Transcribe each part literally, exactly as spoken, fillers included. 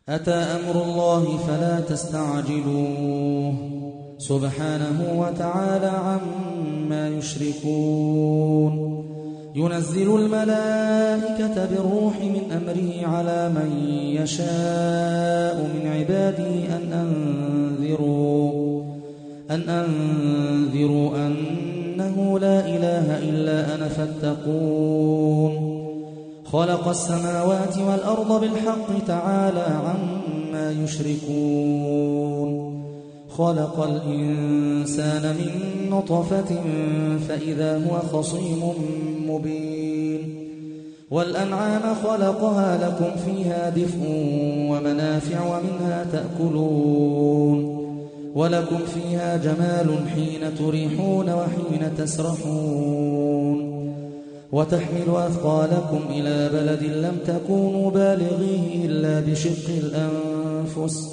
أتى أمر الله فلا تستعجلوه سبحانه وتعالى عما يشركون. ينزل الملائكة بالروح من أمره على من يشاء من عباده أن أنذروا أن أنذروا أنه لا إله إلا أنا فاتقون. خلق السماوات والأرض بالحق تعالى عما يشركون. خلق الإنسان من نطفة فإذا هو خصيم مبين. والأنعام خلقها لكم فيها دفء ومنافع ومنها تأكلون ولكم فيها جمال حين تريحون وحين تسرحون. وتحمل أثقالكم إلى بلد لم تكونوا بالغيه إلا بشق الأنفس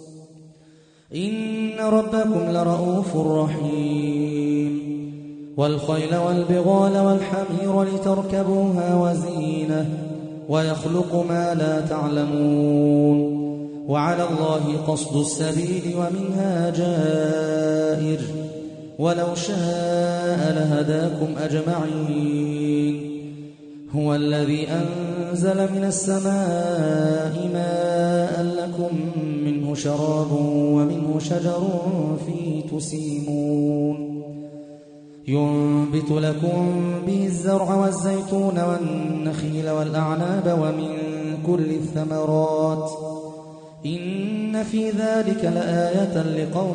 إن ربكم لرؤوف رحيم. والخيل والبغال والحمير لتركبوها وزينة ويخلق ما لا تعلمون. وعلى الله قصد السبيل ومنها جائر ولو شاء لهداكم أجمعين. هو الذي أنزل من السماء ماء لكم منه شراب ومنه شجر فيه تسيمون. ينبت لكم به الزرع والزيتون والنخيل والأعناب ومن كل الثمرات إن في ذلك لآية لقوم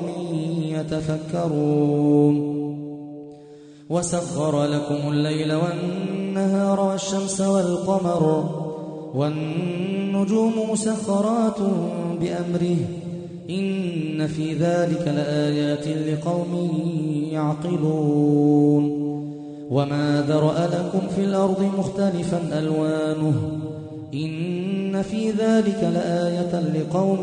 يتفكرون. وسخر لكم الليل والنهار والشمس والقمر والنجوم مسخرات بأمره إن في ذلك لآيات لقوم يعقلون. وما ذرأ لكم في الأرض مختلفا ألوانه إن في ذلك لآية لقوم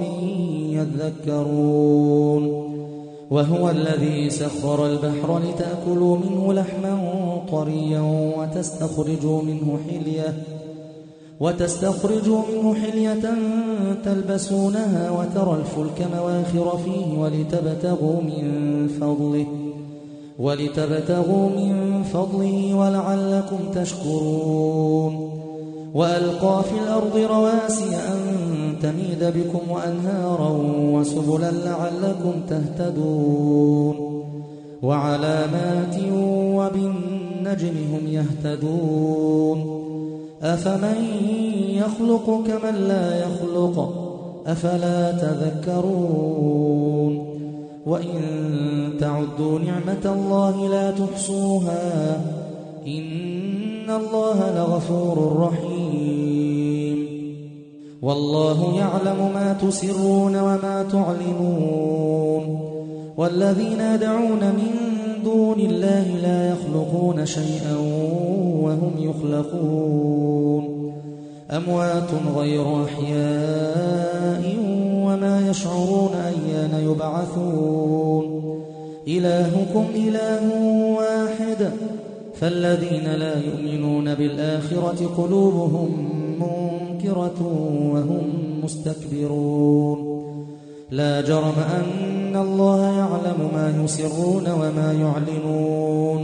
يذكرون. وهو الذي سخر البحر لتأكلوا منه لحما طريا وتستخرجوا منه حلية وتستخرجوا منه حلية تلبسونها وترى الفلك مواخر فيه ولتبتغوا من فضله ولتبتغوا من فضله ولعلكم تشكرون. وألقى في الأرض رواسي أن تميد بكم وأنهارا وسبلا لعلكم تهتدون. وعلامات وبالنجم هم يهتدون. أفمن يخلق كمن لا يخلق أفلا تذكرون. وإن تعدوا نعمة الله لا تحصوها إن الله لغفور رحيم. والله يعلم ما تسرون وما تعلنون. والذين يدعون من دون الله لا يخلقون شيئا وهم يخلقون. أموات غير أحياء وما يشعرون أيان يبعثون. إلهكم إله واحد فالذين لا يؤمنون بالآخرة قلوبهم منكرة وهم مستكبرون. لا جرم أن الله يعلم ما يسرون وما يعلنون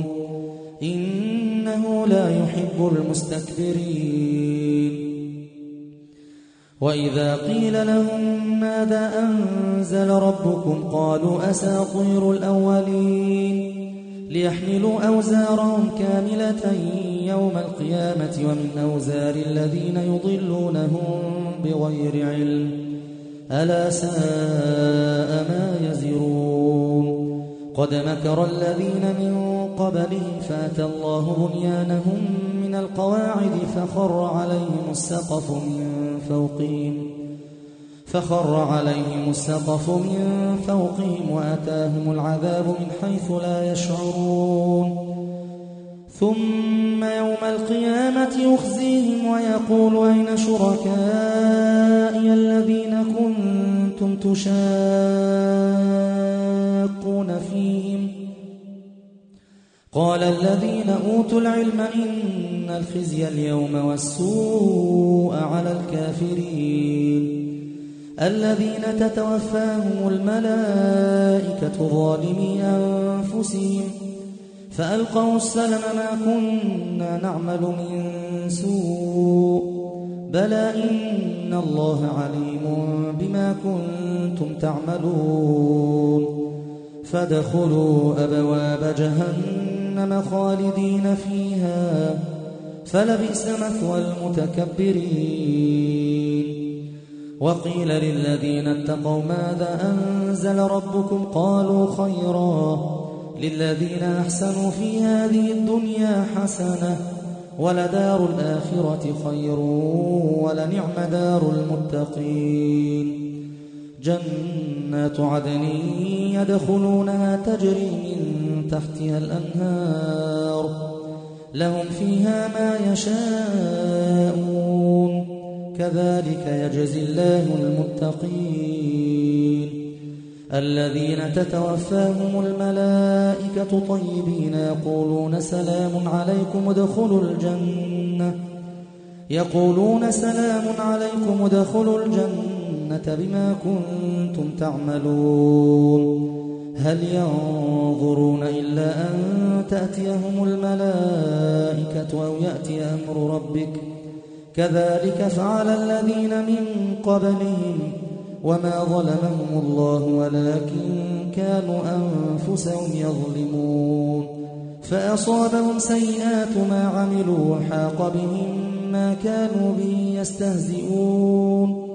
إنه لا يحب المستكبرين. وإذا قيل لهم ماذا أنزل ربكم قالوا أساطير الأولين ليحملوا أوزارهم كاملة يوم القيامة ومن أوزار الذين يضلونهم بغير علم ألا ساء ما يزرون. قد مكر الذين من قبلهم فأتى الله بنيانهم من القواعد فخر عليهم السقف من فوقهم فخر عليهم السقف من فوقهم وأتاهم العذاب من حيث لا يشعرون. ثم يوم القيامة يخزيهم ويقول أين شركائي الذين كنتم تشاقون فيهم قال الذين أوتوا العلم إن الخزي اليوم والسوء على الكافرين الذين تتوفاهم الملائكة ظالمي أنفسهم فألقوا السلم ما كنا نعمل من سوء بلى إن الله عليم بما كنتم تعملون فادخلوا أبواب جهنم خالدين فيها فلبئس مثوى المتكبرين وقيل للذين اتقوا ماذا أنزل ربكم قالوا خيرا للذين أحسنوا في هذه الدنيا حسنة ولدار الآخرة خير ولنعم دار المتقين جنات عدن يدخلونها تجري من تحتها الأنهار لهم فيها ما يشاءون كذلك يجزي الله المتقين الذين تتوفاهم الملائكة طيبين يقولون سلام عليكم ادخلوا الجنة يقولون سلام عليكم ادخلوا الجنة بما كنتم تعملون هل ينظرون إلا أن تأتيهم الملائكة أو يأتي أمر ربك كذلك فعل الذين من قبلهم وما ظلمهم الله ولكن كانوا أنفسهم يظلمون فأصابهم سيئات ما عملوا وحاق بهم ما كانوا به يستهزئون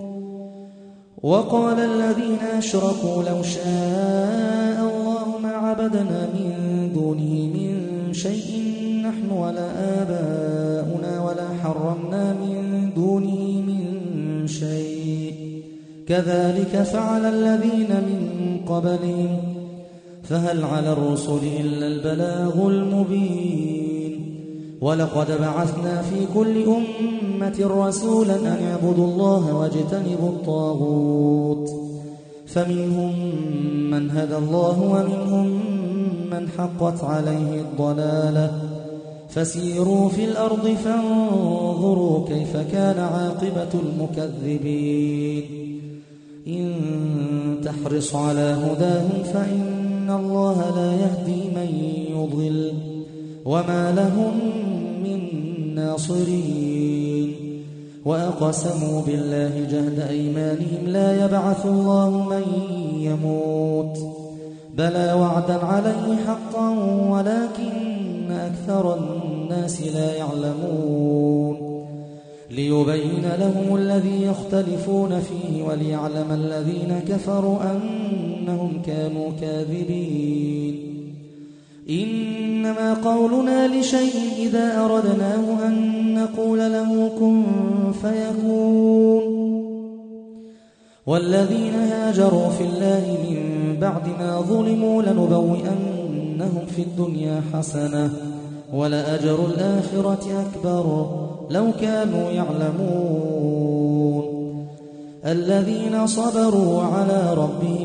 وقال الذين أشركوا لو شاء الله ما عبدنا من دونه من شيء نحن ولا آباؤنا ولا حرمنا من دونه من شيء كذلك فعل الذين من قبلهم فهل على الرسل إلا البلاغ المبين ولقد بعثنا في كل أمة رسولا أن يعبدوا الله واجتنبوا الطاغوت فمنهم من هدى الله ومنهم من حقت عليه الضلالة فسيروا في الأرض فانظروا كيف كان عاقبة المكذبين إن تحرص على هداهم فإن الله لا يهدي من يضل وما لهم من ناصرين وأقسموا بالله جهد أيمانهم لا يبعث الله من يموت بلى وعدا عليه حقا ولكن أكثر الناس لا يعلمون ليبين لهم الذي يختلفون فيه وليعلم الذين كفروا أنهم كانوا كاذبين إنما قولنا لشيء إذا أردناه أن نقول له كن فيكون والذين هاجروا في الله من بعد ما ظلموا لنبوئنهم في الدنيا حسنة ولأجر الآخرة أكبر لو كانوا يعلمون الذين صبروا على ربهم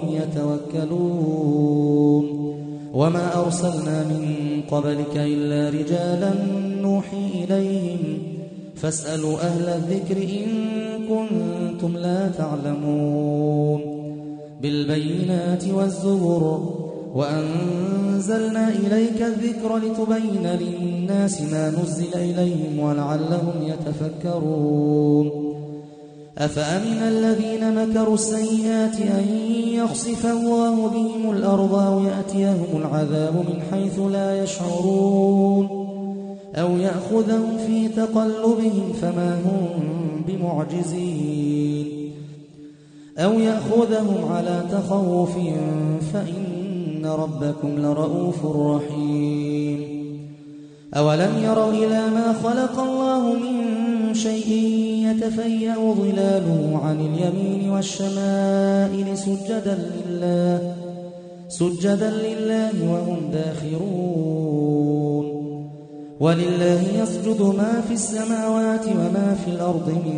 يتوكلون وما أرسلنا من قبلك إلا رجالا نوحي إليهم فاسألوا أهل الذكر إن كنتم لا تعلمون بالبينات والزبر وأنزلنا إليك الذكر لتبين للناس ما نزل إليهم ولعلهم يتفكرون أفأمن الذين مكروا السيئات أن يخسف الله بهم الأرض أو يأتيهم العذاب من حيث لا يشعرون أو يأخذهم في تقلبهم فما هم بمعجزين أو يأخذهم على تخوف فإن ربكم لرؤوف رحيم أولم يروا إلى ما خلق الله من شيء يتفيأ ظلاله عن اليمين والشمائل سجدا لله سجدا لله وهم داخرون ولله يسجد ما في السماوات وما في الأرض من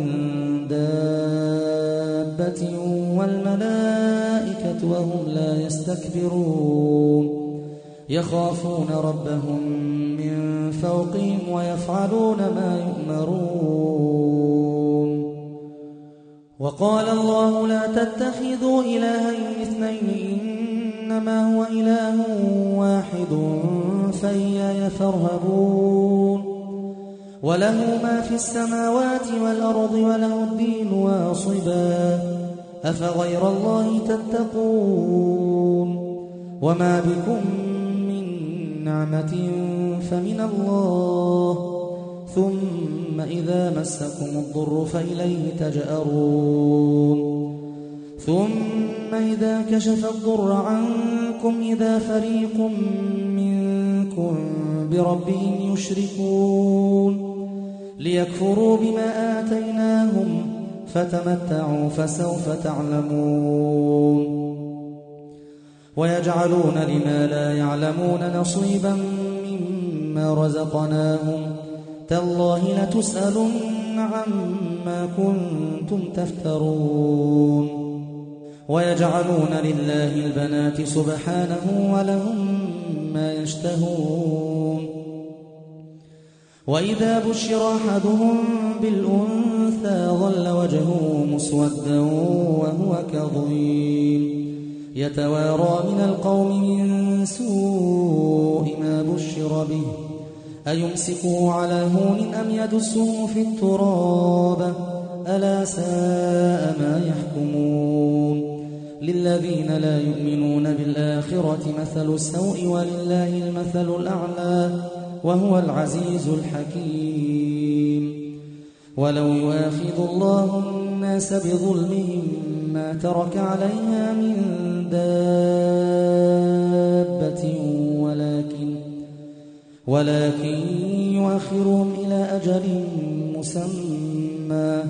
دابة والملائكة وهم لا يستكبرون يخافون ربهم من فوقهم ويفعلون ما يؤمرون وقال الله لا تتخذوا إلهين اثنين إنما هو إله واحد فإياي فارهبون وله ما في السماوات والأرض وله الدين واصبا أفغير الله تتقون وما بكم من نعمة فمن الله ثم إذا مسكم الضر فإليه تجأرون ثم إذا كشف الضر عنكم إذا فريق منكم بربهم يشركون ليكفروا بما آتيناهم فتمتعوا فسوف تعلمون ويجعلون لما لا يعلمون نصيبا مما رزقناهم تالله لتسألن عما كنتم تفترون ويجعلون لله البنات سبحانه ولهم ما يشتهون وإذا بشر أحدهم بالأنثى ظل وجهه مسودا وهو كظيم يتوارى من القوم من سوء ما بشر به أيمسكه على هون أم يدسه في التراب ألا ساء ما يحكمون للذين لا يؤمنون بالآخرة مثل السوء ولله المثل الأعلى وهو العزيز الحكيم ولو يؤاخذ الله الناس بظلمهم ما ترك عليها من دابة ولكن ولكن يؤخرهم إلى أجل مسمى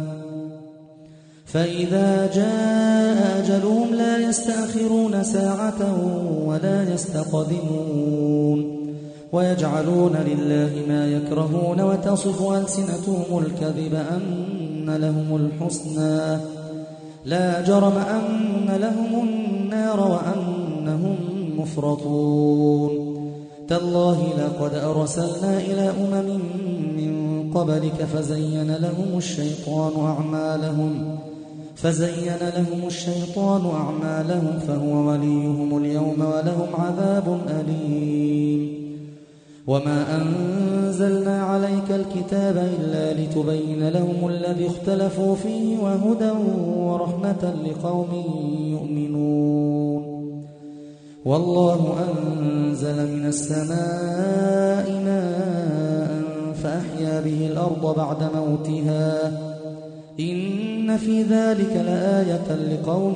فإذا جاء أجلهم لا يستأخرون ساعة ولا يستقدمون ويجعلون لله ما يكرهون وتصف ألسنتهم الكذب أن لهم الحسنى لا جرم أن لهم النار وأنهم مفرطون تالله لقد أرسلنا إلى أمم من قبلك فزين لهم الشيطان أعمالهم فزين لهم الشيطان أعمالهم فهو وليهم اليوم ولهم عذاب أليم وما أنزلنا عليك الكتاب إلا لتبين لهم الذي اختلفوا فيه وهدى ورحمة لقوم يؤمنون والله أنزل من السماء ماء فأحيا به الأرض بعد موتها إن في ذلك لآية لقوم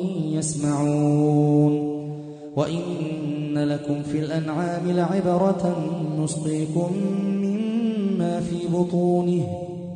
يسمعون وإن لكم في الأنعام لعبرة نسقيكم مما في بطونه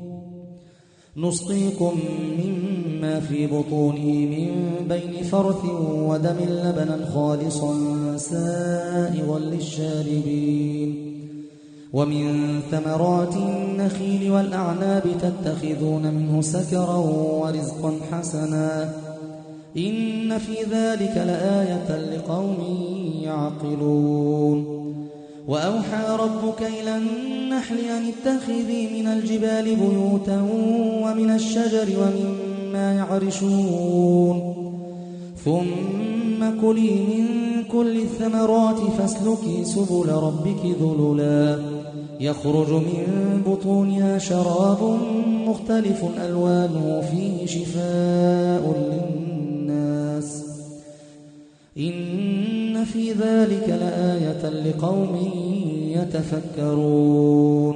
نسقيكم مما في بطونه من بين فرث ودم لبنا خالصا سائغا للشاربين ومن ثمرات النخيل والأعناب تتخذون منه سكرا ورزقا حسنا إن في ذلك لآية لقوم يعقلون وأوحى ربك إلى النحل أن اتخذي من الجبال بيوتا ومن الشجر ومما يعرشون ثم كلي من كل الثمرات فاسلكي سبل ربك ذللا يخرج من بطونها شراب مختلف ألوانه فيه شفاء للناس إن في ذلك لآية لقوم يتفكرون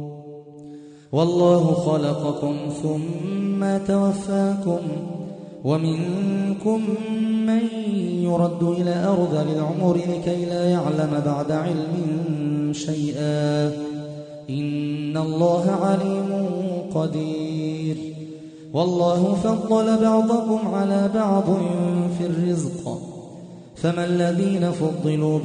والله خلقكم ثم توفاكم ومنكم من يرد إلى أرذل العمر لكي لا يعلم بعد علم شيئا إن الله عليم قدير والله فضل بعضكم على بعض في الرزق فما الذين فضلوا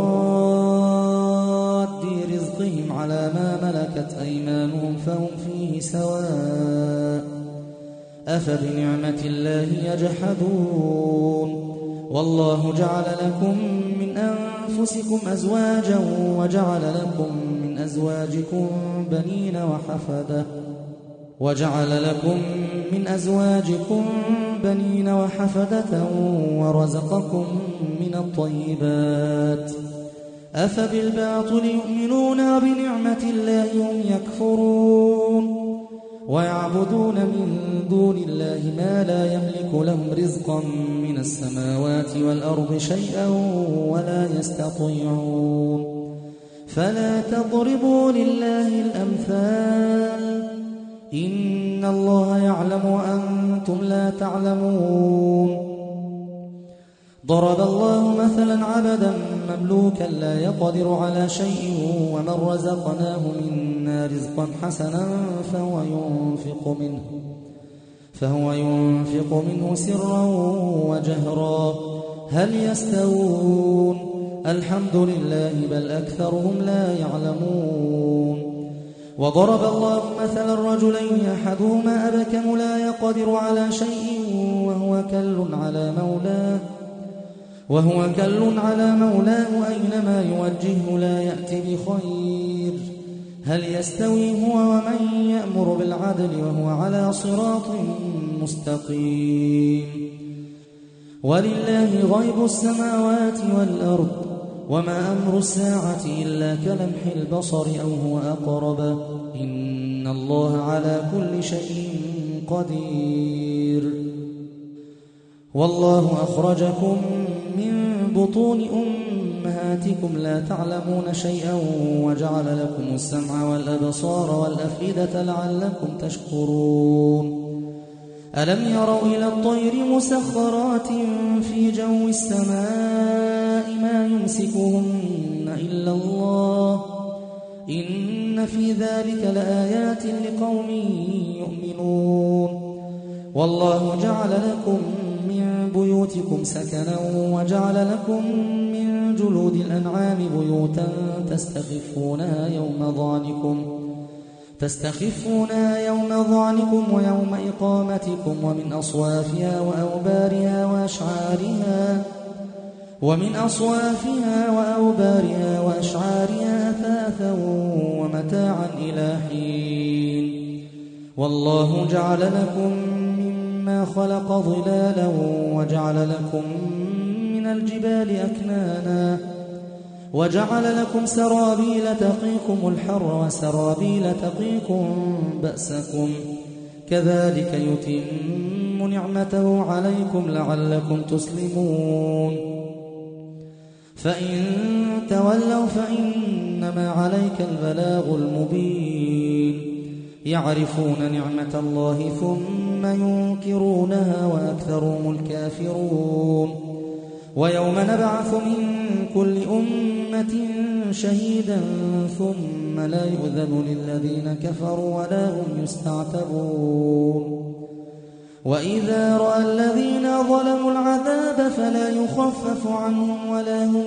براد رزقهم على ما ملكت أيمانهم فهم فيه سواء أفبنعمة الله يجحدون والله جعل لكم من أنفسكم أزواجا وجعل لكم من أزواجكم بنين وحفدة وجعل لكم من أزواجكم بنين وحفدة ورزقكم من الطيبات أفبالباطل يؤمنون وبنعمة الله هم يكفرون ويعبدون من دون الله ما لا يملك لهم رزقا من السماوات والأرض شيئا ولا يستطيعون فلا تضربوا لله الأمثال إن الله يعلم وأنتم لا تعلمون ضرب الله مثلا عبدا مملوكا لا يقدر على شيء ومن رزقناه منا رزقا حسنا فهو ينفق منه فهو ينفق منه سرا وجهرا هل يستوون الحمد لله بل أكثرهم لا يعلمون وضرب الله مثلا رجلين أحدهما أبكم لا يقدر على شيء وهو كل على مولاه وهو كل على مولاه أينما يوجهه لا يأتي بخير هل يستوي هو ومن يأمر بالعدل وهو على صراط مستقيم ولله غيب السماوات والأرض وما أمر الساعة إلا كلمح البصر أو هو أقرب إن الله على كل شيء قدير والله أخرجكم من بطون أمهاتكم لا تعلمون شيئا وجعل لكم السمع والأبصار والأفئدة لعلكم تشكرون ألم يروا إلى الطير مسخرات في جو السماء ما يمسكهن إلا الله إن في ذلك لآيات لقوم يؤمنون والله جعل لكم من بيوتكم سكنا وجعل لكم من جلود الأنعام بيوتا تستخفونها يوم ظعنكم تستخفونها يوم ظعنكم ويوم إقامتكم ومن أصوافها وأوبارها وأشعارها ومن أصوافها وأوبارها وأشعارها أثاثا ومتاعا إلى حين والله جعل لكم مما خلق ظلالا وجعل لكم من الجبال أكنانا وجعل لكم سرابيل تقيكم الحر وسرابيل تقيكم بأسكم كذلك يتم نعمته عليكم لعلكم تسلمون فإن تولوا فإنما عليك البلاغ المبين يعرفون نعمة الله ثم ينكرونها وأكثرهم الكافرون ويوم نبعث من كل أمة شهيدا ثم لا يؤذن للذين كفروا ولا هم يستعتبون وإذا رأى الذين ظلموا العذاب فلا يخفف عنهم ولا هم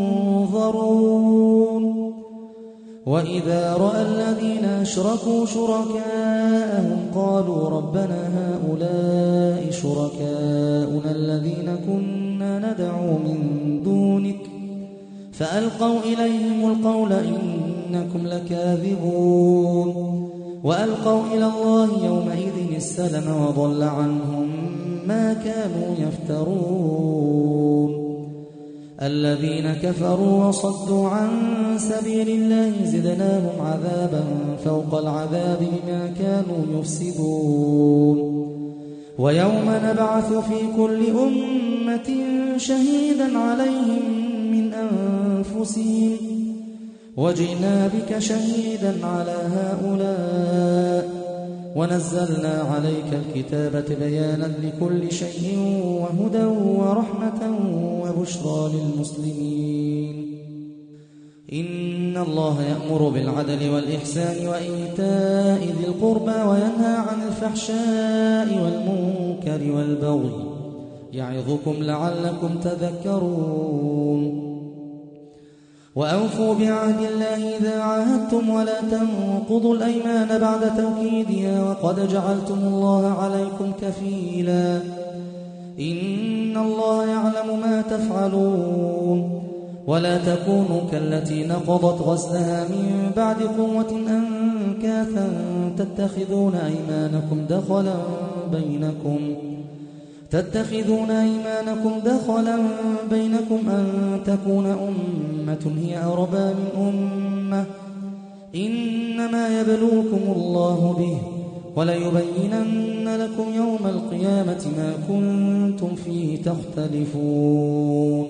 ينظرون وإذا رأى الذين أشركوا شركاءهم قالوا ربنا هؤلاء شركاؤنا الذين كنا ندعو من دونك فألقوا إليهم القول إنكم لكاذبون وألقوا إلى الله يومئذ السلم وضل عنهم ما كانوا يفترون الذين كفروا وصدوا عن سبيل الله زدناهم عذابا فوق العذاب بما كانوا يفسدون ويوم نبعث في كل أمة شهيدا عليهم من أنفسهم وجئنا بك شهيدا على هؤلاء ونزلنا عليك الكتاب بيانا لكل شيء وهدى ورحمة وبشرى للمسلمين إن الله يأمر بالعدل والإحسان وإيتاء ذي القربى وينهى عن الفحشاء والمنكر والبغي يعظكم لعلكم تذكرون وأوفوا بعهد الله إذا عاهدتم ولا تنقضوا الأيمان بعد توكيدها وقد جعلتم الله عليكم كفيلا إن الله يعلم ما تفعلون ولا تكونوا كالتي نقضت غزلها من بعد قوة أنكاثا تتخذون أيمانكم دخلا بينكم تتخذون أيمانكم دخلا بينكم أن تكون أمة هي أربى من أمة إنما يبلوكم الله به وليبينن لكم يوم القيامة ما كنتم فيه تختلفون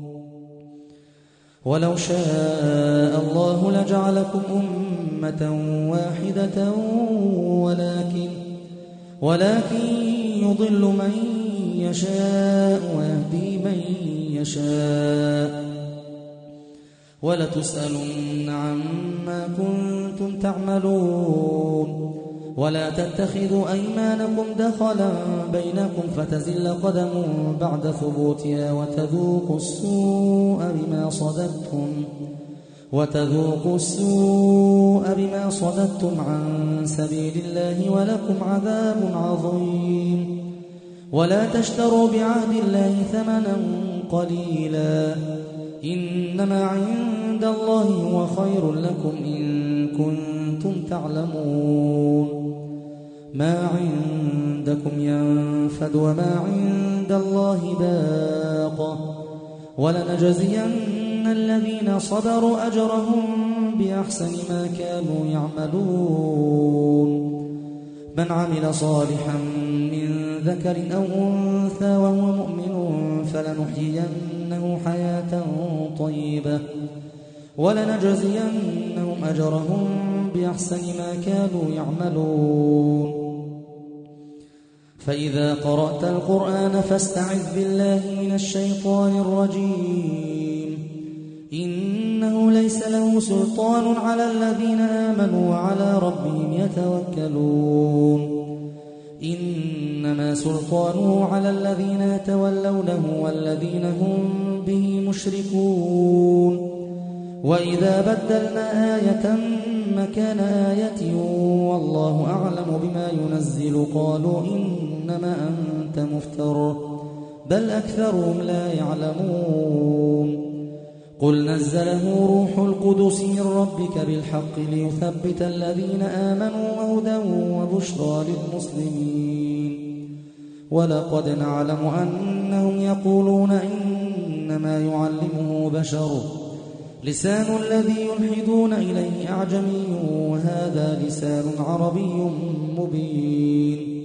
ولو شاء الله لجعلكم أمة واحدة ولكن ولكن يضل من يشاء ويهدي من يشاء ولتسألن عما كنتم تعملون ولا تتخذوا أيمانكم دخلا بينكم فتزل قدم بعد ثبوتها وتذوقوا السوء بما صددتم وتذوقوا السوء بما صددتم عن سبيل الله ولكم عذاب عظيم ولا تشتروا بعهد الله ثمنا قليلا إنما عند الله هو خير لكم إن كنتم تعلمون ما عندكم ينفد وما عند الله باق ولنجزين الذين صبروا أجرهم بأحسن ما كانوا يعملون من عمل صالحا من ذكر أو أنثى وهو مؤمن فلنحيينه حياة طيبة ولنجزينهم أجرهم بأحسن ما كانوا يعملون فإذا قرأت القرآن فاستعذ بالله من الشيطان الرجيم إنه ليس له سلطان على الذين آمنوا وعلى ربهم يتوكلون إنما سلطانه على الذين يتولونه والذين هم به مشركون وإذا بدلنا آية مكان آية والله أعلم بما ينزل قالوا إنما أنت مفتر بل أكثرهم لا يعلمون قل نزله روح القدس من ربك بالحق ليثبت الذين آمنوا وهدى وبشرى للمسلمين ولقد نعلم أنهم يقولون إنما يعلمه بشر لسان الذي يلحدون إليه أعجمي وهذا لسان عربي مبين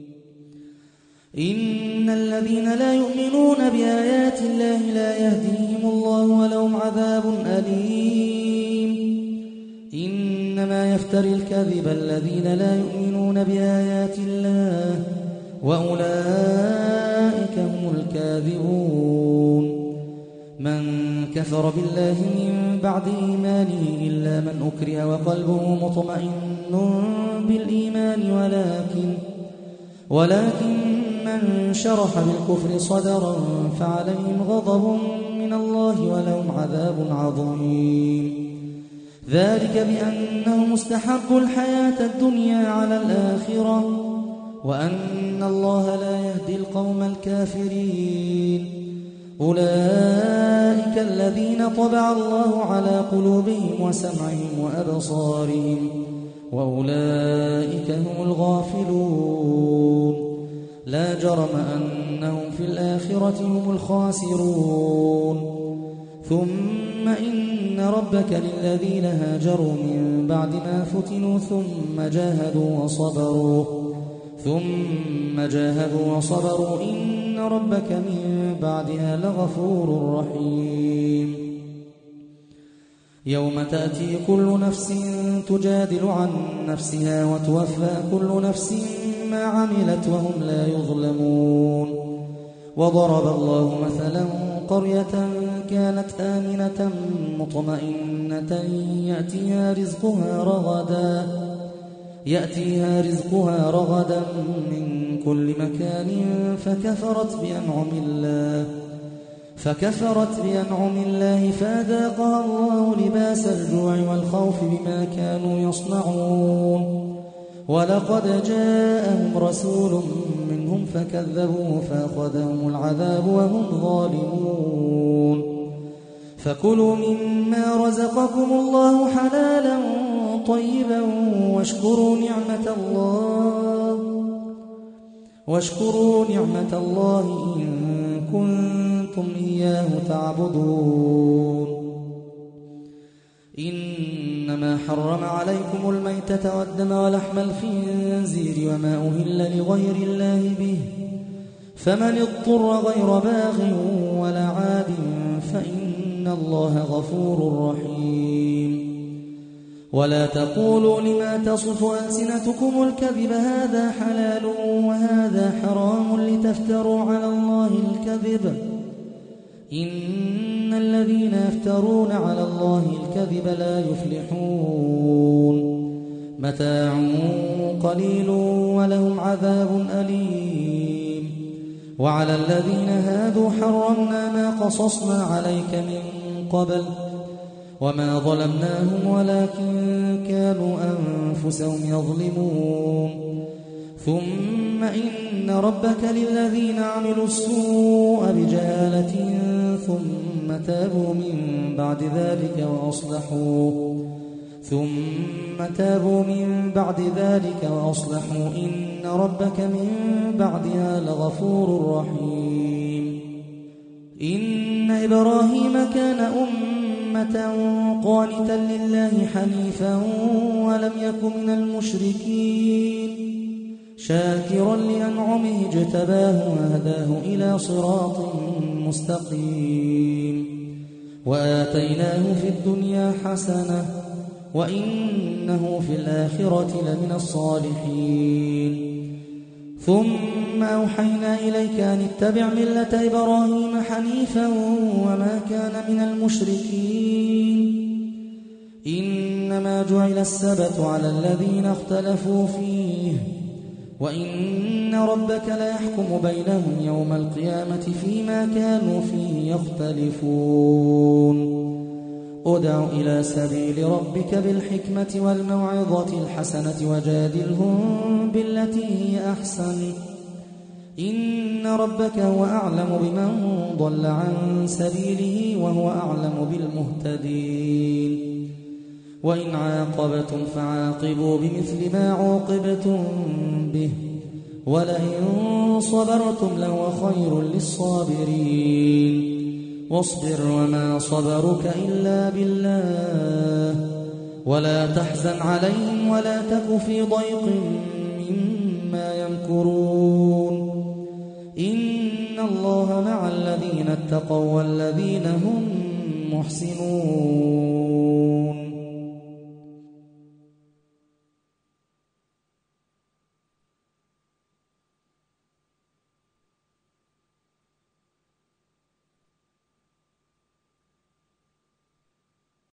إن الذين لا يؤمنون بآيات الله لا يهديهم الله ولهم عذاب أليم إنما يفتري الكذب الذين لا يؤمنون بآيات الله وأولئك هم الكاذبون من كفر بالله من بعد إيمانه إلا من أكره وقلبه مطمئن بالإيمان ولكن ولكن من شرح بالكفر صدرا فعليهم غضب من الله ولهم عذاب عظيم ذلك بأنهم استحبوا الحياة الدنيا على الآخرة وأن الله لا يهدي القوم الكافرين أولئك الذين طبع الله على قلوبهم وسمعهم وأبصارهم وأولئك هم الغافلون لا جرم أنهم في الآخرة هم الخاسرون ثم إن ربك للذين هاجروا من بعد ما فتنوا ثم جاهدوا وصبروا ثم جاهدوا وصبروا إن ربك من بعدها لغفور رحيم يوم تأتي كل نفس تجادل عن نفسها وتوفى كل نفس ما عملت وهم لا يظلمون وضرب الله مثلا قرية كانت آمنة مطمئنة يأتيها رزقها رغدا يأتيها رزقها رغدا من كل مكان فكفرت بأنعم الله فكفرت بأنعم الله فأذاقها الله لباس الجوع والخوف بما كانوا يصنعون ولقد جاءهم رسول منهم فكذبوه فأخذهم العذاب وهم ظالمون فكلوا مما رزقكم الله حلالا طيبا واشكروا نعمة الله واشكروا نعمة الله إن كنتم إياه تعبدون. إنما حرم عليكم الميتة والدم ولحم الخنزير وما أهل لغير الله به، فمن اضطر غير باغ ولا عاد فإن الله غفور رحيم. ولا تقولوا لما تصف ألسنتكم الكذب هذا حلال وهذا حرام لتفتروا على الله الكذب، إن الذين يفترون على الله الكذب لا يفلحون. متاع قليل ولهم عذاب أليم. وعلى الذين هادوا حرمنا ما قصصنا عليك من قبل وما ظلمناهم ولكن كانوا أنفسهم يظلمون. ثم إن ربك للذين عملوا السوء بجهالة ثم تابوا من بعد ذلك وأصلحوا ثم تابوا من بعد ذلك وأصلحوا إن ربك من بعدها لغفور رحيم. إن إبراهيم كان أمة قانتا لله حنيفا ولم يك من المشركين، شاكرا لأنعمه اجتباه وهداه إلى صراط مستقيم. وآتيناه في الدنيا حسنة وإنه في الآخرة لمن الصالحين. ثم أوحينا إليك أن اتبع ملة إبراهيم حنيفا وما كان من المشركين. إنما جعل السبت على الذين اختلفوا فيه وإن ربك ليحكم بينهم يوم القيامة فيما كانوا فيه يختلفون. ادع إلى سبيل ربك بالحكمة والموعظة الحسنة وجادلهم بالتي هي أحسن، إن ربك هو أعلم بمن ضل عن سبيله وهو أعلم بالمهتدين. وإن عاقبتم فعاقبوا بمثل ما عوقبتم به ولئن صبرتم لهو خير للصابرين. واصبر وما صبرك إلا بالله ولا تحزن عليهم ولا تك في ضيق مما يمكرون. إن الله مع الذين اتقوا والذين هم محسنون.